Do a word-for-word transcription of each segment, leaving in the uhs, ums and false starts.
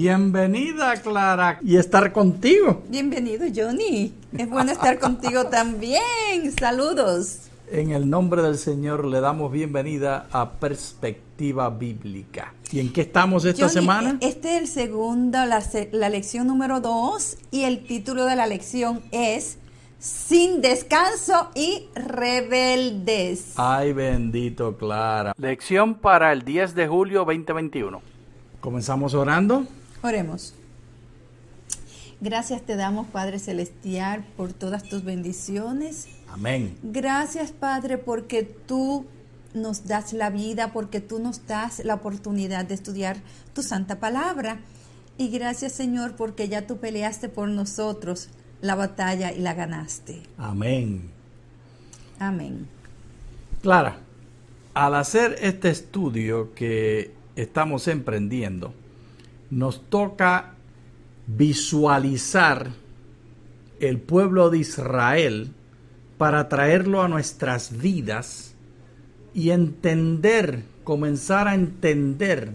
Bienvenida, Clara, y estar contigo. Bienvenido, Johnny. Es bueno estar contigo también. Saludos. En el nombre del Señor le damos bienvenida a Perspectiva Bíblica. ¿Y en qué estamos esta Johnny, semana? Este es el segundo, la, la lección número dos, y el título de la lección es Sin descanso y rebeldes. Ay, bendito, Clara. Lección para el diez de julio veinte veintiuno. Comenzamos orando. Oremos. Gracias te damos, Padre Celestial, por todas tus bendiciones. Amén. Gracias, Padre, porque tú nos das la vida, porque tú nos das la oportunidad de estudiar tu santa palabra. Y gracias, Señor, porque ya tú peleaste por nosotros la batalla y la ganaste. Amén. Amén. Clara, al hacer este estudio que estamos emprendiendo, nos toca visualizar el pueblo de Israel para traerlo a nuestras vidas y entender, comenzar a entender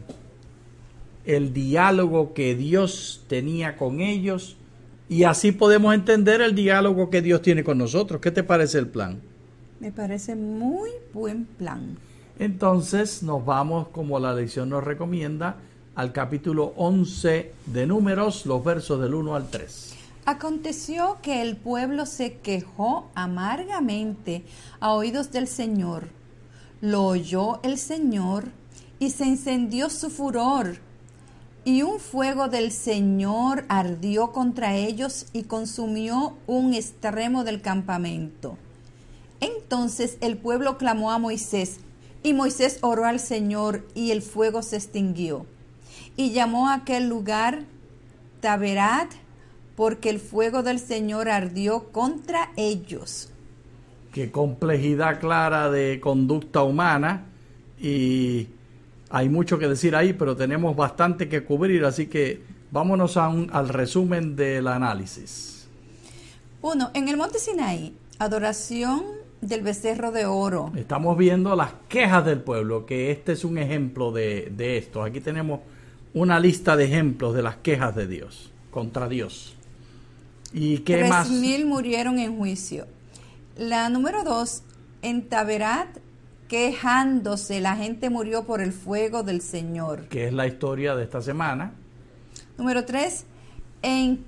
el diálogo que Dios tenía con ellos, y así podemos entender el diálogo que Dios tiene con nosotros. ¿Qué te parece el plan? Me parece muy buen plan. Entonces nos vamos, como la lección nos recomienda, al capítulo once de Números, los versos del uno al tres. Aconteció que el pueblo se quejó amargamente a oídos del Señor. Lo oyó el Señor y se encendió su furor. Y un fuego del Señor ardió contra ellos y consumió un extremo del campamento. Entonces el pueblo clamó a Moisés, y Moisés oró al Señor, y el fuego se extinguió. Y llamó a aquel lugar Taberat, porque el fuego del Señor ardió contra ellos. Qué complejidad, Clara, de conducta humana, y hay mucho que decir ahí, pero tenemos bastante que cubrir, así que vámonos a un, al resumen del análisis. Uno, en el monte Sinaí, adoración del becerro de oro. Estamos viendo las quejas del pueblo, que este es un ejemplo de, de esto. Aquí tenemos una lista de ejemplos de las quejas de Dios, contra Dios. ¿Y qué Tres más? mil murieron en juicio. La número dos, en Taberat, quejándose, la gente murió por el fuego del Señor. Que es la historia de esta semana. Número tres, en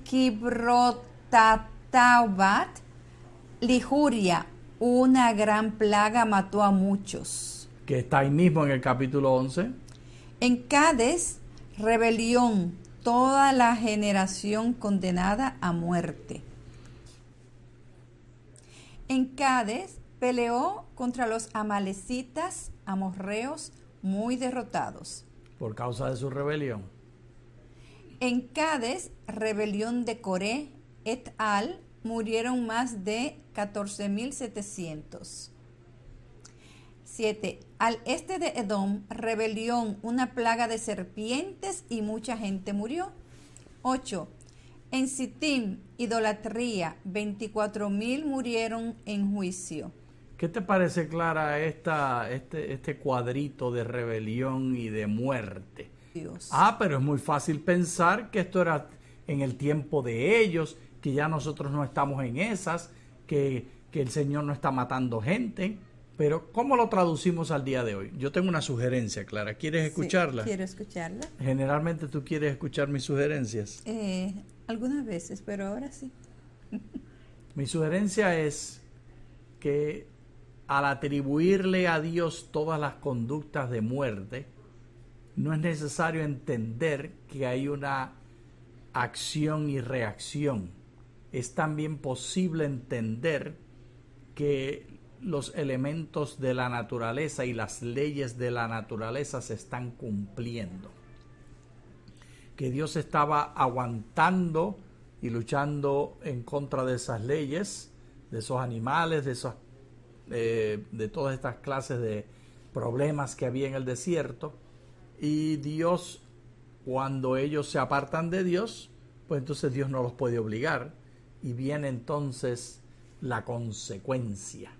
Kibrotatabat, Lijuria, una gran plaga mató a muchos. Que está ahí mismo en el capítulo once. En Cades, rebelión, toda la generación condenada a muerte. En Cades peleó contra los amalecitas, amorreos, muy derrotados. Por causa de su rebelión. En Cades, rebelión de Coré, et al, murieron más de catorce mil setecientos. siete. Al este de Edom, rebelión, una plaga de serpientes y mucha gente murió. ocho. En Sittim, idolatría, veinticuatro mil murieron en juicio. ¿Qué te parece, Clara, esta, este, este cuadrito de rebelión y de muerte? Dios. Ah, pero es muy fácil pensar que esto era en el tiempo de ellos, que ya nosotros no estamos en esas, que, que el Señor no está matando gente. Pero ¿cómo lo traducimos al día de hoy? Yo tengo una sugerencia, Clara. ¿Quieres escucharla? Sí, quiero escucharla. Generalmente tú quieres escuchar mis sugerencias. Eh, algunas veces, pero ahora sí. Mi sugerencia es que al atribuirle a Dios todas las conductas de muerte, no es necesario entender que hay una acción y reacción. Es también posible entender que los elementos de la naturaleza y las leyes de la naturaleza se están cumpliendo. Que Dios estaba aguantando y luchando en contra de esas leyes, de esos animales, de esos, eh, de todas estas clases de problemas que había en el desierto. Y Dios, cuando ellos se apartan de Dios, pues entonces Dios no los puede obligar, y viene entonces la consecuencia.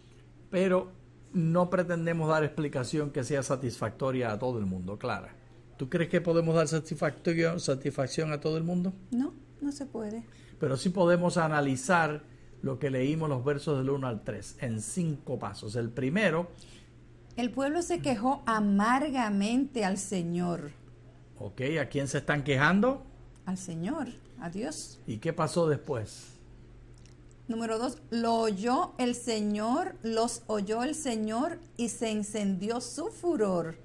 Pero no pretendemos dar explicación que sea satisfactoria a todo el mundo, Clara. ¿Tú crees que podemos dar satisfacción, satisfacción a todo el mundo? No, no se puede. Pero sí podemos analizar lo que leímos los versos del uno al tres en cinco pasos. El primero, El pueblo se quejó amargamente al Señor. ok, ¿a quién se están quejando? Al Señor, a Dios. ¿Y qué pasó después? Número dos, lo oyó el Señor, los oyó el Señor y se encendió su furor.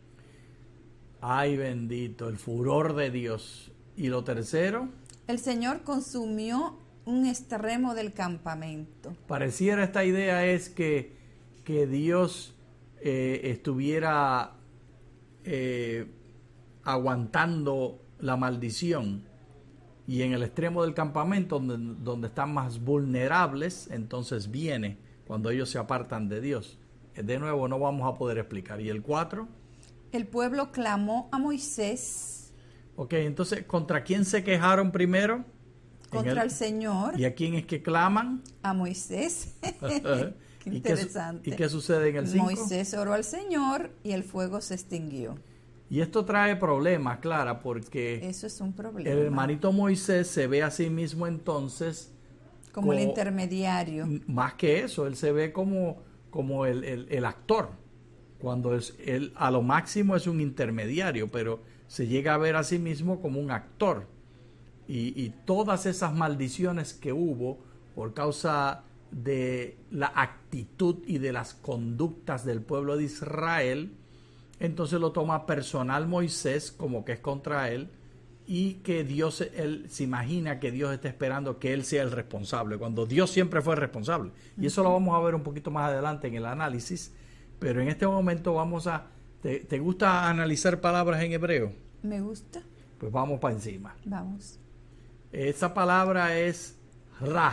Ay, bendito, el furor de Dios. ¿Y lo tercero? El Señor consumió un extremo del campamento. Pareciera esta idea es que, que Dios eh, estuviera eh, aguantando la maldición, y en el extremo del campamento donde, donde están más vulnerables, entonces viene cuando ellos se apartan de Dios. De nuevo no vamos a poder explicar. ¿Y el cuatro? El pueblo clamó a Moisés. Ok, entonces, ¿contra quién se quejaron primero? Contra el, el Señor. ¿Y a quién es que claman? A Moisés. Qué ¿Y interesante. Qué, ¿Y qué sucede en el cinco? Moisés oró al Señor y el fuego se extinguió. Y esto trae problemas, Clara, porque eso es un problema. El hermanito Moisés se ve a sí mismo entonces como, como el intermediario. Más que eso, él se ve como, como el, el, el actor, cuando es, él a lo máximo es un intermediario, pero se llega a ver a sí mismo como un actor. Y, y todas esas maldiciones que hubo por causa de la actitud y de las conductas del pueblo de Israel, entonces lo toma personal Moisés como que es contra él, y que Dios, él se imagina que Dios está esperando que él sea el responsable, cuando Dios siempre fue el responsable. Y eso lo vamos a ver un poquito más adelante en el análisis, pero en este momento vamos a... ¿Te, te gusta analizar palabras en hebreo? Me gusta. Pues vamos para encima. Vamos. Esa palabra es ra.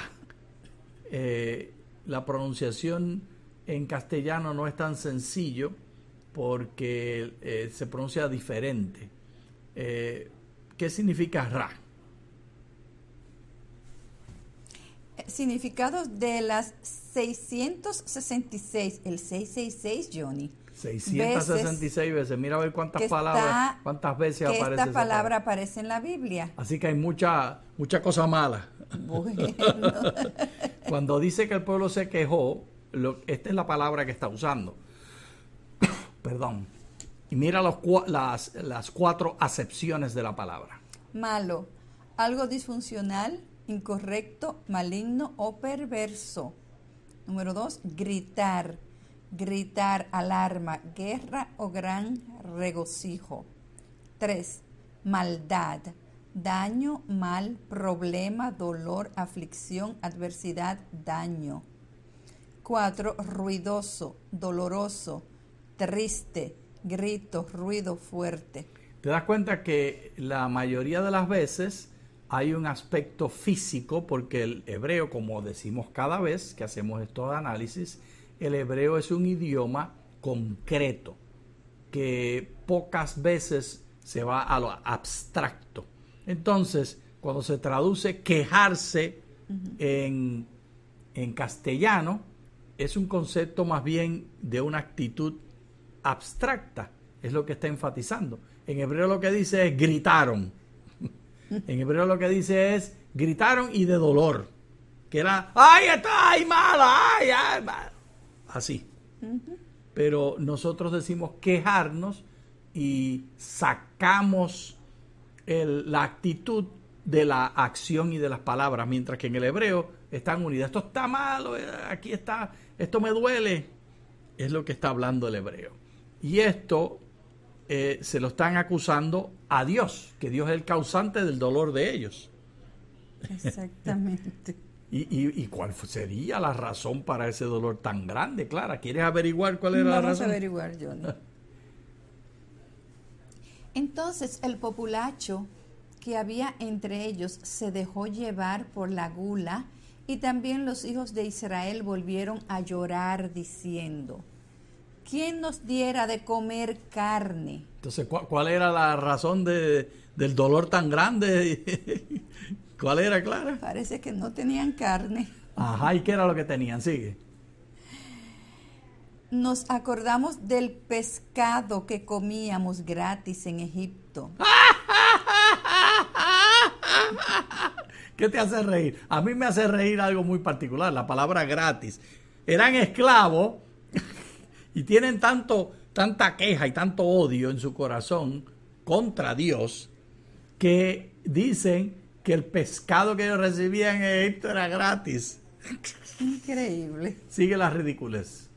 Eh, la pronunciación en castellano no es tan sencillo, porque eh, se pronuncia diferente. Eh, ¿Qué significa ra? Significados de las seiscientos sesenta y seis, el seiscientos sesenta y seis, Johnny. seiscientas sesenta y seis veces, veces. Mira a ver cuántas está, palabras, cuántas veces que aparece esta esa palabra, palabra aparece en la Biblia. Así que hay mucha, mucha cosa mala. Bueno. Cuando dice que el pueblo se quejó, lo, esta es la palabra que está usando. Perdón. Y mira los, las, las cuatro acepciones de la palabra. Malo, algo disfuncional, incorrecto, maligno o perverso. Número dos, gritar. Gritar, alarma, guerra o gran regocijo. Tres, maldad. Daño, mal, problema, dolor, aflicción, adversidad, daño. Cuatro, ruidoso, doloroso, triste, grito, ruido fuerte. Te das cuenta que la mayoría de las veces hay un aspecto físico, porque el hebreo, como decimos cada vez que hacemos estos análisis, el hebreo es un idioma concreto, que pocas veces se va a lo abstracto. Entonces, cuando se traduce quejarse uh-huh. en, en castellano, es un concepto más bien de una actitud abstracta, es lo que está enfatizando. En hebreo lo que dice es gritaron. En hebreo lo que dice es gritaron y de dolor, que era ¡ay, está ay, mala! ¡Ay, ay, mala! Así. Uh-huh. Pero nosotros decimos quejarnos y sacamos el, la actitud de la acción y de las palabras, mientras que en el hebreo están unidas. Esto está malo, aquí está, esto me duele. Es lo que está hablando el hebreo. Y esto eh, se lo están acusando a Dios, que Dios es el causante del dolor de ellos. Exactamente. ¿Y, y, ¿Y cuál sería la razón para ese dolor tan grande, Clara? ¿Quieres averiguar cuál era Vamos la razón? Vamos a averiguar, Johnny. Entonces el populacho que había entre ellos se dejó llevar por la gula, y también los hijos de Israel volvieron a llorar diciendo: ¿quién nos diera de comer carne? Entonces, ¿cuál, cuál era la razón de, del dolor tan grande? ¿Cuál era, Clara? Parece que no tenían carne. Ajá, ¿y qué era lo que tenían? Sigue. Nos acordamos del pescado que comíamos gratis en Egipto. ¿Qué te hace reír? A mí me hace reír algo muy particular, la palabra gratis. Eran esclavos y tienen tanto, tanta queja y tanto odio en su corazón contra Dios que dicen que el pescado que ellos recibían en Egipto era gratis. Increíble. Sigue la ridiculez.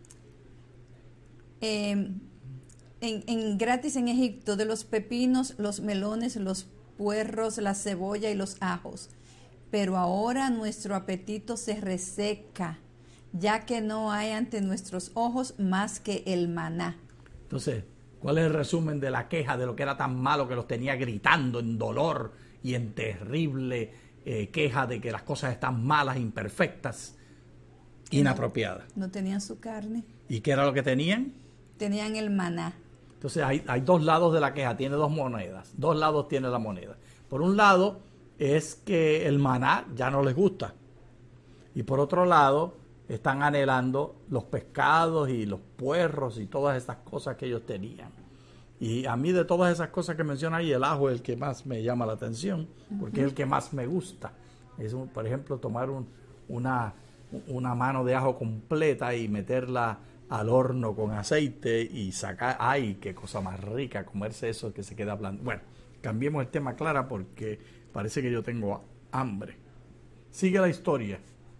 Eh, en, en gratis en Egipto, de los pepinos, los melones, los puerros, la cebolla y los ajos. Pero ahora nuestro apetito se reseca, ya que no hay ante nuestros ojos más que el maná. Entonces, ¿cuál es el resumen de la queja de lo que era tan malo que los tenía gritando en dolor y en terrible eh, queja de que las cosas están malas, imperfectas, inapropiadas? No, no tenían su carne. ¿Y qué era lo que tenían? Tenían el maná. Entonces hay, hay dos lados de la queja, tiene dos monedas, dos lados tiene la moneda. Por un lado es que el maná ya no les gusta y por otro lado están anhelando los pescados y los puerros y todas esas cosas que ellos tenían. Y a mí de todas esas cosas que menciona ahí, el ajo es el que más me llama la atención, porque uh-huh. es el que más me gusta. Es, un, por ejemplo, tomar un, una, una mano de ajo completa y meterla al horno con aceite y sacar, ay, qué cosa más rica, comerse eso que se queda blando. Bueno, cambiemos el tema, Clara, porque parece que yo tengo hambre. Sigue la historia.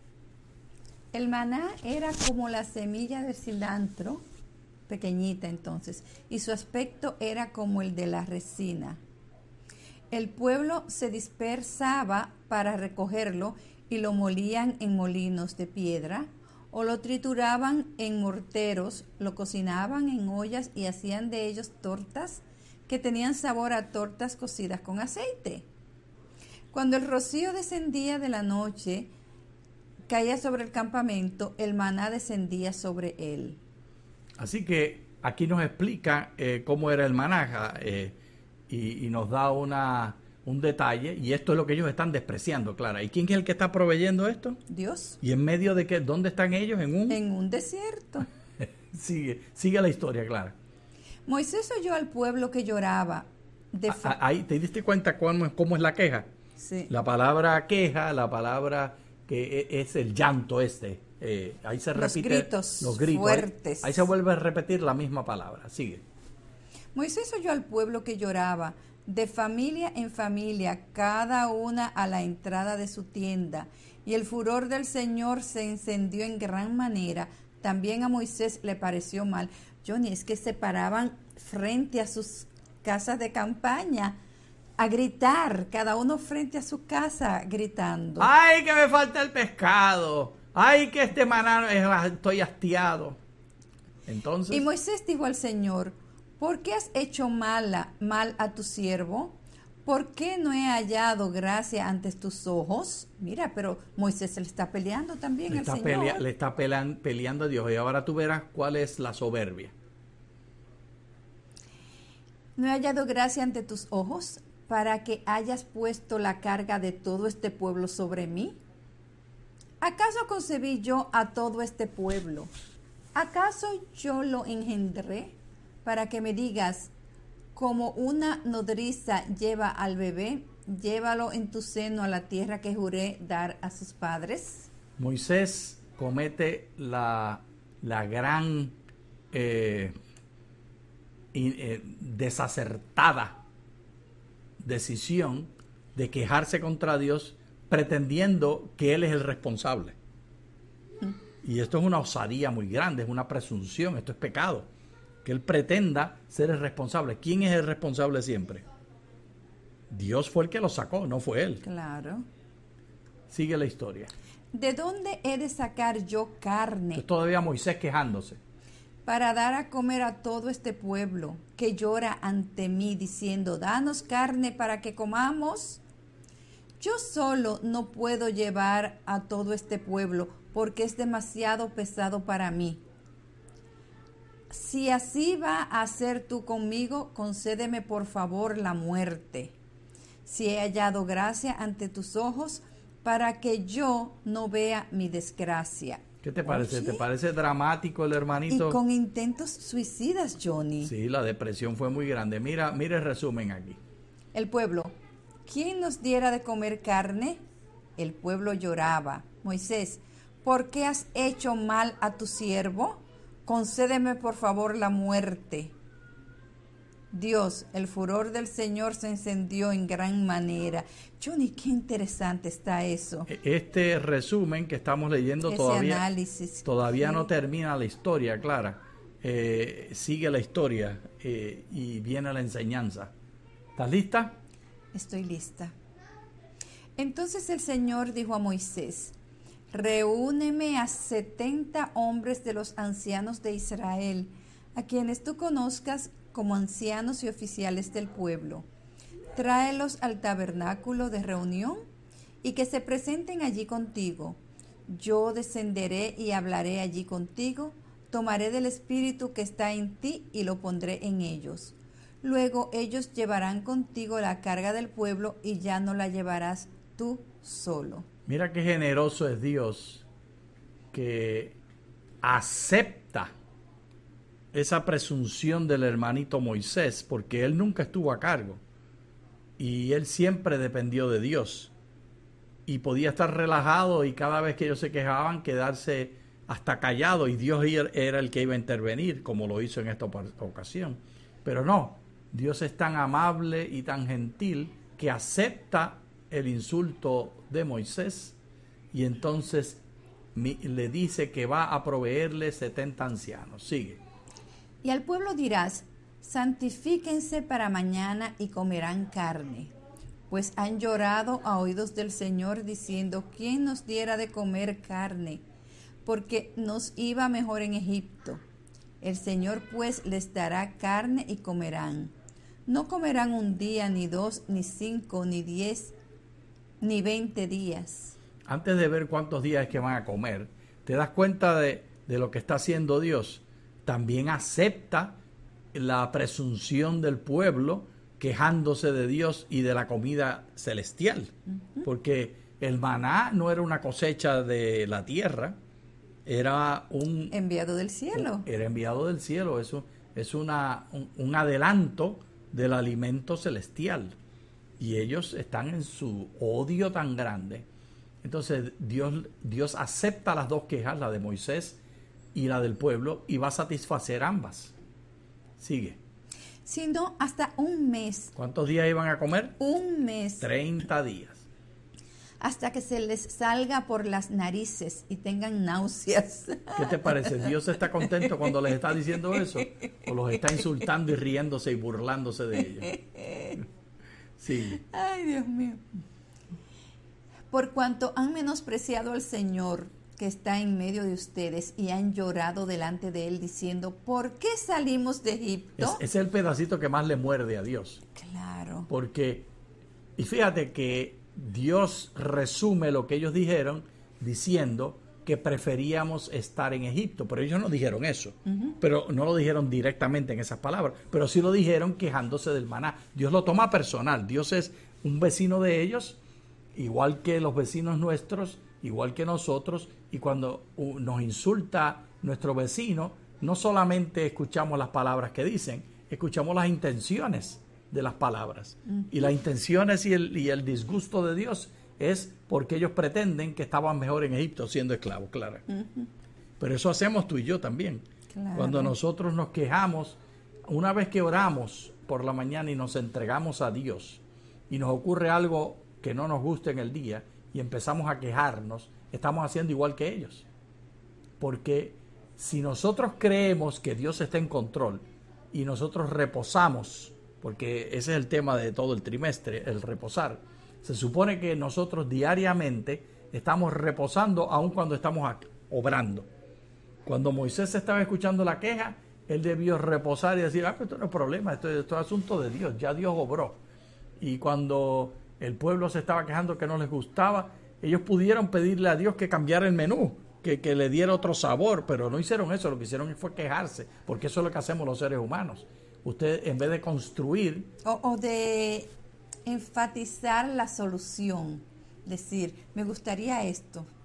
El maná era como la semilla del cilantro, pequeñita entonces, y su aspecto era como el de la resina. El pueblo se dispersaba para recogerlo y lo molían en molinos de piedra, o lo trituraban en morteros, lo cocinaban en ollas y hacían de ellos tortas que tenían sabor a tortas cocidas con aceite. Cuando el rocío descendía de la noche, caía sobre el campamento, el maná descendía sobre él. Así que aquí nos explica eh, cómo era el maná eh, y, y nos da una... un detalle, y esto es lo que ellos están despreciando, Clara. ¿Y quién es el que está proveyendo esto? Dios. ¿Y en medio de qué? ¿Dónde están ellos? En un... En un desierto. sigue, sigue la historia, Clara. Moisés oyó al pueblo que lloraba. De a, a, ahí, ¿te diste cuenta cómo, cómo es la queja? Sí. La palabra queja, la palabra que es el llanto este. Eh, ahí se los repite. Gritos los gritos fuertes. Ahí, ahí se vuelve a repetir la misma palabra. Sigue. Moisés oyó al pueblo que lloraba, de familia en familia, cada una a la entrada de su tienda. Y el furor del Señor se encendió en gran manera. También a Moisés le pareció mal. Johnny, es que se paraban frente a sus casas de campaña a gritar, cada uno frente a su casa gritando. ¡Ay, que me falta el pescado! ¡Ay, que este maná estoy hastiado! Entonces... Y Moisés dijo al Señor: ¿por qué has hecho mala, mal a tu siervo? ¿Por qué no he hallado gracia ante tus ojos? Mira, pero Moisés se le está peleando también le al está Señor. Pelea, le está pelean, peleando a Dios. Y ahora tú verás cuál es la soberbia. ¿No he hallado gracia ante tus ojos para que hayas puesto la carga de todo este pueblo sobre mí? ¿Acaso concebí yo a todo este pueblo? ¿Acaso yo lo engendré para que me digas, como una nodriza lleva al bebé, llévalo en tu seno a la tierra que juré dar a sus padres? Moisés comete la, la gran eh, y, eh, desacertada decisión de quejarse contra Dios pretendiendo que Él es el responsable. Mm. Y esto es una osadía muy grande, es una presunción, esto es pecado. Que Él pretenda ser el responsable. ¿Quién es el responsable siempre? Dios fue el que lo sacó, no fue Él. Claro. Sigue la historia. ¿De dónde he de sacar yo carne? Es todavía Moisés quejándose. Para dar a comer a todo este pueblo que llora ante mí diciendo, danos carne para que comamos. Yo solo no puedo llevar a todo este pueblo porque es demasiado pesado para mí. Si así va a ser tú conmigo, concédeme por favor la muerte. Si he hallado gracia ante tus ojos, para que yo no vea mi desgracia. ¿Qué te parece? Oye. ¿Te parece dramático el hermanito? Y con intentos suicidas, Johnny. Sí, la depresión fue muy grande. Mira, mira el resumen aquí. El pueblo, ¿quién nos diera de comer carne? El pueblo lloraba. Moisés, ¿por qué has hecho mal a tu siervo? Concédeme por favor la muerte. Dios, el furor del Señor se encendió en gran manera. Johnny, qué interesante está eso. Este resumen que estamos leyendo Ese todavía, análisis. todavía Sí. no termina la historia, Clara. Eh, sigue la historia eh, y viene la enseñanza. ¿Estás lista? Estoy lista. Entonces el Señor dijo a Moisés, reúneme a setenta hombres de los ancianos de Israel, a quienes tú conozcas como ancianos y oficiales del pueblo. Tráelos al tabernáculo de reunión y que se presenten allí contigo. Yo descenderé y hablaré allí contigo, tomaré del espíritu que está en ti y lo pondré en ellos. Luego ellos llevarán contigo la carga del pueblo y ya no la llevarás tú solo. Mira qué generoso es Dios, que acepta esa presunción del hermanito Moisés, porque él nunca estuvo a cargo y él siempre dependió de Dios y podía estar relajado y cada vez que ellos se quejaban quedarse hasta callado y Dios era el que iba a intervenir, como lo hizo en esta ocasión. Pero no, Dios es tan amable y tan gentil que acepta el insulto de Moisés y entonces le dice que va a proveerle setenta ancianos. Sigue. Y al pueblo dirás, santifíquense para mañana y comerán carne, pues han llorado a oídos del Señor diciendo, ¿quién nos diera de comer carne? Porque nos iba mejor en Egipto. El Señor pues les dará carne y comerán. No comerán un día, ni dos, ni cinco, ni diez, ni veinte días. Antes de ver cuántos días es que van a comer, ¿te das cuenta de, de lo que está haciendo Dios? También acepta la presunción del pueblo quejándose de Dios y de la comida celestial, uh-huh. Porque el maná no era una cosecha de la tierra, era un enviado del cielo. Un, era enviado del cielo, eso es una, un, un adelanto del alimento celestial y ellos están en su odio tan grande. Entonces Dios, Dios acepta las dos quejas, la de Moisés y la del pueblo, y va a satisfacer ambas. Sigue. Sino hasta un mes. ¿Cuántos días iban a comer? Un mes. Treinta días. Hasta que se les salga por las narices y tengan náuseas. ¿Qué te parece? ¿Dios está contento cuando les está diciendo eso? ¿O los está insultando y riéndose y burlándose de ellos? Sigue. Ay, Dios mío. Por cuanto han menospreciado al Señor que está en medio de ustedes y han llorado delante de él diciendo, ¿por qué salimos de Egipto? Es, es el pedacito que más le muerde a Dios. Claro. Porque, y fíjate que Dios resume lo que ellos dijeron diciendo que preferíamos estar en Egipto, pero ellos no dijeron eso, uh-huh. Pero no lo dijeron directamente en esas palabras, pero sí lo dijeron quejándose del maná. Dios lo toma personal, Dios es un vecino de ellos, igual que los vecinos nuestros, igual que nosotros, y cuando uh, nos insulta nuestro vecino, no solamente escuchamos las palabras que dicen, escuchamos las intenciones de las palabras. Uh-huh. Y las intenciones y el, y el disgusto de Dios es porque ellos pretenden que estaban mejor en Egipto siendo esclavos, claro. Uh-huh. Pero eso hacemos tú y yo también. Claro. Cuando nosotros nos quejamos, una vez que oramos por la mañana y nos entregamos a Dios y nos ocurre algo que no nos gusta en el día y empezamos a quejarnos, estamos haciendo igual que ellos. Porque si nosotros creemos que Dios está en control y nosotros reposamos, porque ese es el tema de todo el trimestre, el reposar, se supone que nosotros diariamente estamos reposando aun cuando estamos obrando. Cuando Moisés estaba escuchando la queja, él debió reposar y decir, ah, pero esto no es problema, esto, esto es asunto de Dios, ya Dios obró. Y cuando el pueblo se estaba quejando que no les gustaba, ellos pudieron pedirle a Dios que cambiara el menú, que, que le diera otro sabor, pero no hicieron eso, lo que hicieron fue quejarse, porque eso es lo que hacemos los seres humanos. Usted, en vez de construir... O, o de enfatizar la solución, decir, me gustaría esto,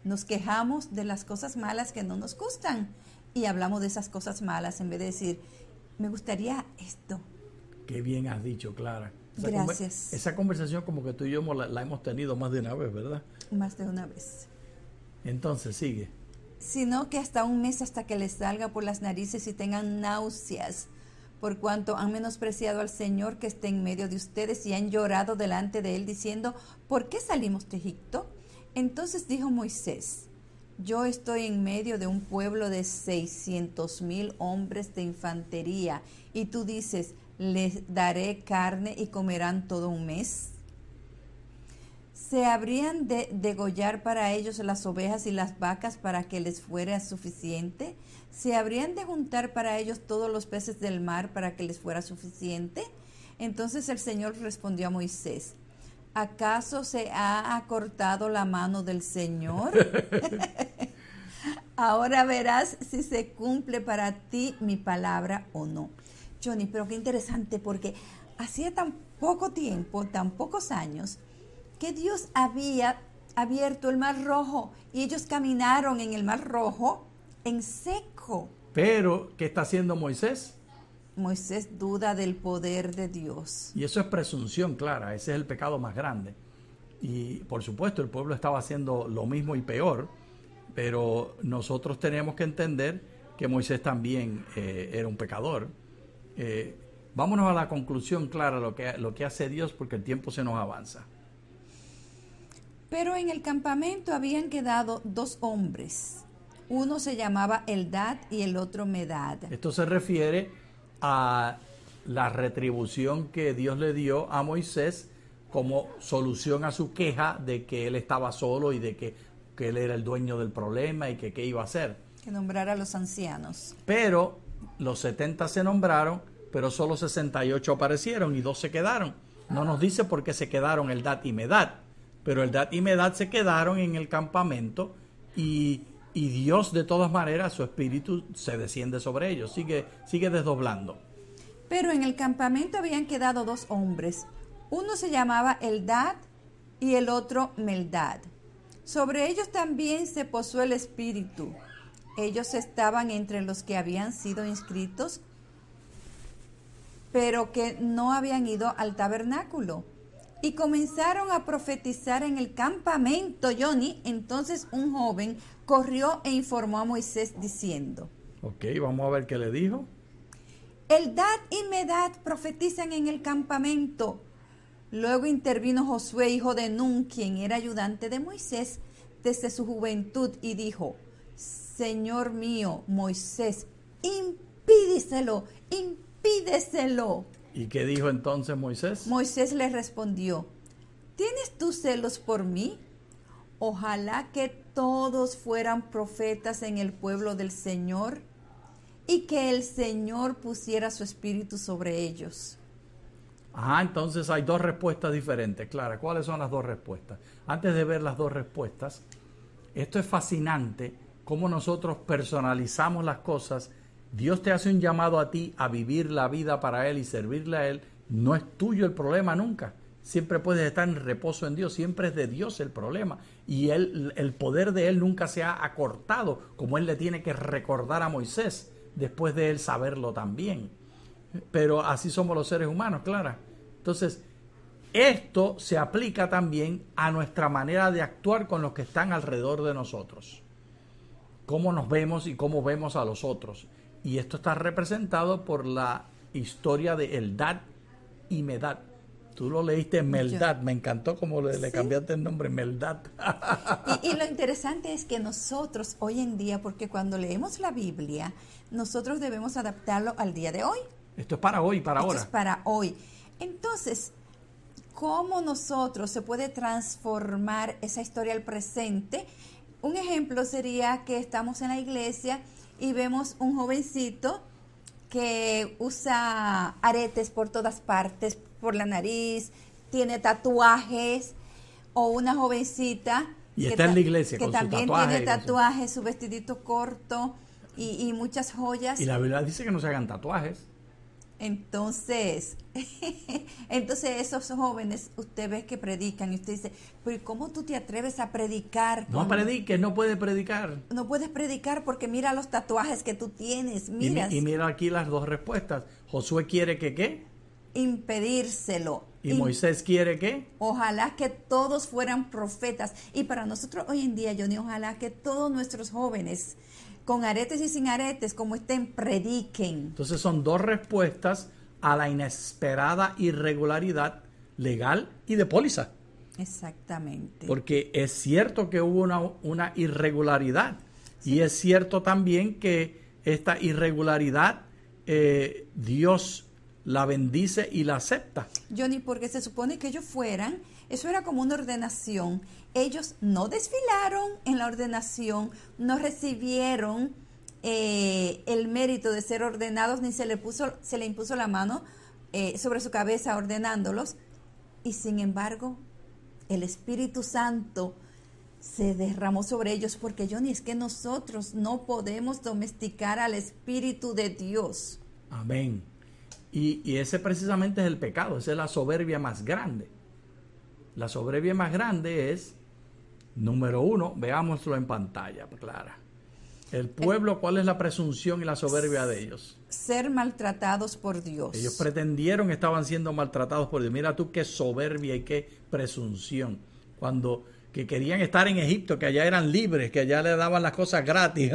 Nos quejamos de las cosas malas que no nos gustan y hablamos de esas cosas malas en vez de decir, me gustaría esto. Qué bien has dicho, Clara. Esa Gracias. Conver- esa conversación como que tú y yo la, la hemos tenido más de una vez, ¿verdad? Más de una vez. Entonces, sigue. Sino que hasta un mes hasta que les salga por las narices y tengan náuseas, por cuanto han menospreciado al Señor que está en medio de ustedes y han llorado delante de Él diciendo, ¿por qué salimos de Egipto? Entonces dijo Moisés, yo estoy en medio de un pueblo de seiscientos mil hombres de infantería y tú dices, les daré carne y comerán todo un mes. ¿Se habrían de degollar para ellos las ovejas y las vacas para que les fuera suficiente? ¿Se habrían de juntar para ellos todos los peces del mar para que les fuera suficiente? Entonces el Señor respondió a Moisés, ¿acaso se ha acortado la mano del Señor? Ahora verás si se cumple para ti mi palabra o no. Johnny, pero qué interesante, porque hacía tan poco tiempo, tan pocos años, que Dios había abierto el mar rojo y ellos caminaron en el mar rojo en seco. Pero, ¿qué está haciendo Moisés? Moisés duda del poder de Dios. Y eso es presunción, Clara. Ese es el pecado más grande. Y, por supuesto, el pueblo estaba haciendo lo mismo y peor, pero nosotros tenemos que entender que Moisés también eh, era un pecador. Eh, vámonos a la conclusión, Clara, lo que, lo que hace Dios, porque el tiempo se nos avanza. Pero en el campamento habían quedado dos hombres. Uno se llamaba Eldad y el otro Medad. Esto se refiere a la retribución que Dios le dio a Moisés como solución a su queja de que él estaba solo y de que, que él era el dueño del problema y que qué iba a hacer. Que nombrara a los ancianos. Pero los setenta se nombraron, pero solo sesenta y ocho aparecieron y dos se quedaron. No nos dice por qué se quedaron Eldad y Medad, pero Eldad y Medad se quedaron en el campamento y, y Dios de todas maneras, su espíritu se desciende sobre ellos, sigue, sigue desdoblando. Pero en el campamento habían quedado dos hombres. Uno se llamaba Eldad y el otro Meldad. Sobre ellos también se posó el espíritu. Ellos estaban entre los que habían sido inscritos, pero que no habían ido al tabernáculo. Y comenzaron a profetizar en el campamento, Johnny. Entonces un joven corrió e informó a Moisés diciendo, Ok, vamos a ver qué le dijo. Eldad y Medad profetizan en el campamento. Luego intervino Josué, hijo de Nun, quien era ayudante de Moisés desde su juventud, y dijo, Señor mío, Moisés, impídeselo, impídeselo. ¿Y qué dijo entonces Moisés? Moisés le respondió, ¿tienes tú celos por mí? Ojalá que todos fueran profetas en el pueblo del Señor y que el Señor pusiera su espíritu sobre ellos. Ajá, entonces hay dos respuestas diferentes. Clara, ¿cuáles son las dos respuestas? Antes de ver las dos respuestas, esto es fascinante, cómo nosotros personalizamos las cosas. Dios te hace un llamado a ti a vivir la vida para Él y servirle a Él. No es tuyo el problema nunca. Siempre puedes estar en reposo en Dios. Siempre es de Dios el problema. Y él, el poder de Él nunca se ha acortado, como Él le tiene que recordar a Moisés, después de Él saberlo también. Pero así somos los seres humanos, Clara. Entonces, esto se aplica también a nuestra manera de actuar con los que están alrededor de nosotros. Cómo nos vemos y cómo vemos a los otros. Y esto está representado por la historia de Eldad y Medad. Tú lo leíste Meldad, me encantó como le, ¿sí? le cambiaste el nombre, Meldad. Y, y lo interesante es que nosotros hoy en día, porque cuando leemos la Biblia, nosotros debemos adaptarlo al día de hoy. Esto es para hoy, para Esto ahora. Esto es para hoy. Entonces, ¿cómo nosotros se puede transformar esa historia al presente? Un ejemplo sería que estamos en la iglesia y vemos un jovencito que usa aretes por todas partes, por la nariz, tiene tatuajes, o una jovencita y que, está en la iglesia que con también su tatuaje, tiene tatuajes, su vestidito corto y, y muchas joyas. Y la Biblia dice que no se hagan tatuajes. Entonces, entonces esos jóvenes, usted ve que predican y usted dice, pero ¿cómo tú te atreves a predicar? No prediques, no puedes predicar. No puedes predicar porque mira los tatuajes que tú tienes, miras. Y, y mira aquí las dos respuestas. Josué quiere que ¿qué? Impedírselo. Y In, Moisés quiere ¿qué? Ojalá que todos fueran profetas. Y para nosotros hoy en día, Johnny, ojalá que todos nuestros jóvenes, con aretes y sin aretes, como estén, prediquen. Entonces son dos respuestas a la inesperada irregularidad legal y de póliza. Exactamente. Porque es cierto que hubo una, una irregularidad. Sí. Y es cierto también que esta irregularidad eh, Dios la bendice y la acepta. Johnny, porque se supone que ellos fueran, eso era como una ordenación. Ellos no desfilaron en la ordenación, no recibieron eh, el mérito de ser ordenados, ni se le puso, se le impuso la mano eh, sobre su cabeza ordenándolos. Y sin embargo, el Espíritu Santo se derramó sobre ellos, porque Johnny, es que nosotros no podemos domesticar al Espíritu de Dios. Amén. Y, y ese precisamente es el pecado, esa es la soberbia más grande. La soberbia más grande es, número uno, veámoslo en pantalla, Clara. El pueblo, ¿cuál es la presunción y la soberbia de ellos? Ser maltratados por Dios. Ellos pretendieron que estaban siendo maltratados por Dios. Mira tú qué soberbia y qué presunción. Cuando que querían estar en Egipto, que allá eran libres, que allá le daban las cosas gratis.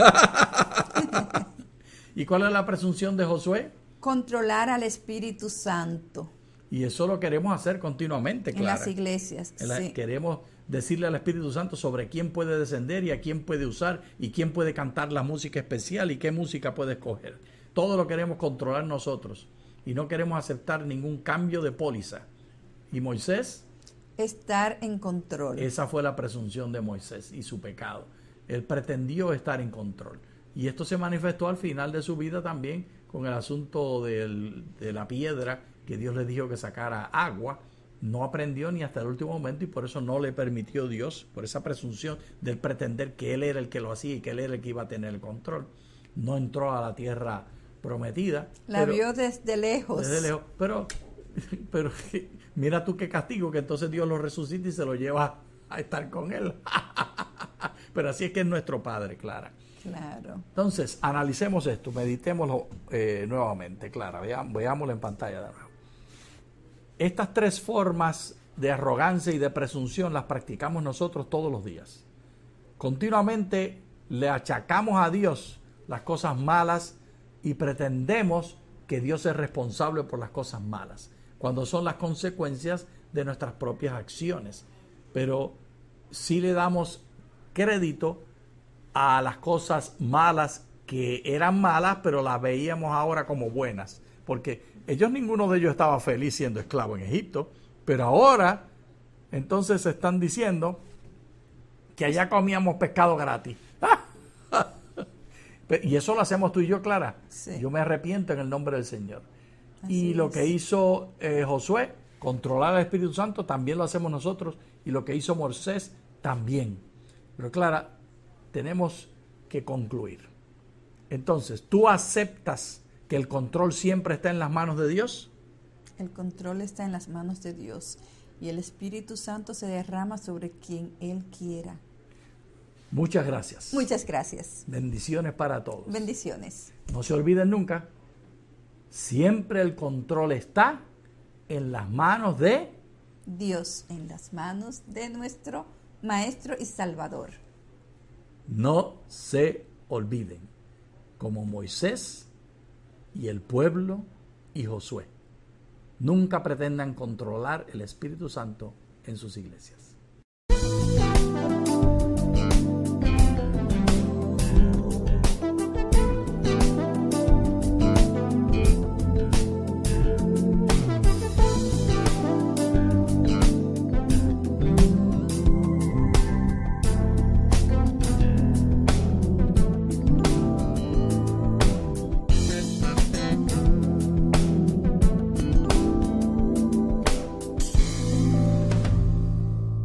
¿Y cuál es la presunción de Josué? Controlar al Espíritu Santo. Y eso lo queremos hacer continuamente, Clara. En las iglesias, en la, sí. Queremos decirle al Espíritu Santo sobre quién puede descender y a quién puede usar y quién puede cantar la música especial y qué música puede escoger. Todo lo queremos controlar nosotros y no queremos aceptar ningún cambio de póliza. ¿Y Moisés? Estar en control. Esa fue la presunción de Moisés y su pecado. Él pretendió estar en control. Y esto se manifestó al final de su vida también con el asunto del, de la piedra que Dios le dijo que sacara agua. No aprendió ni hasta el último momento y por eso no le permitió Dios, por esa presunción del pretender que él era el que lo hacía y que él era el que iba a tener el control. No entró a la tierra prometida. La pero, vio desde lejos. Desde lejos. Pero, pero mira tú qué castigo, que entonces Dios lo resucita y se lo lleva a estar con él. Pero así es que es nuestro Padre, Clara. Claro. Entonces, analicemos esto, meditémoslo eh, nuevamente, Clara, veamos, veámoslo en pantalla de nuevo. Estas tres formas de arrogancia y de presunción las practicamos nosotros todos los días. Continuamente le achacamos a Dios las cosas malas y pretendemos que Dios es responsable por las cosas malas, cuando son las consecuencias de nuestras propias acciones. Pero sí le damos crédito a las cosas malas que eran malas, pero las veíamos ahora como buenas, porque ellos, ninguno de ellos estaba feliz siendo esclavo en Egipto, pero ahora entonces están diciendo que allá comíamos pescado gratis. Y eso lo hacemos tú y yo, Clara. Sí. Yo me arrepiento en el nombre del Señor. Así y lo es. que hizo eh, Josué, controlar al Espíritu Santo, también lo hacemos nosotros, y lo que hizo Moisés también. Pero Clara, tenemos que concluir. Entonces, ¿tú aceptas que el control siempre está en las manos de Dios? El control está en las manos de Dios y el Espíritu Santo se derrama sobre quien Él quiera. Muchas gracias. Muchas gracias. Bendiciones para todos. Bendiciones. No se olviden nunca, siempre el control está en las manos de Dios, en las manos de nuestro Maestro y Salvador. No se olviden, como Moisés y el pueblo y Josué, nunca pretendan controlar el Espíritu Santo en sus iglesias.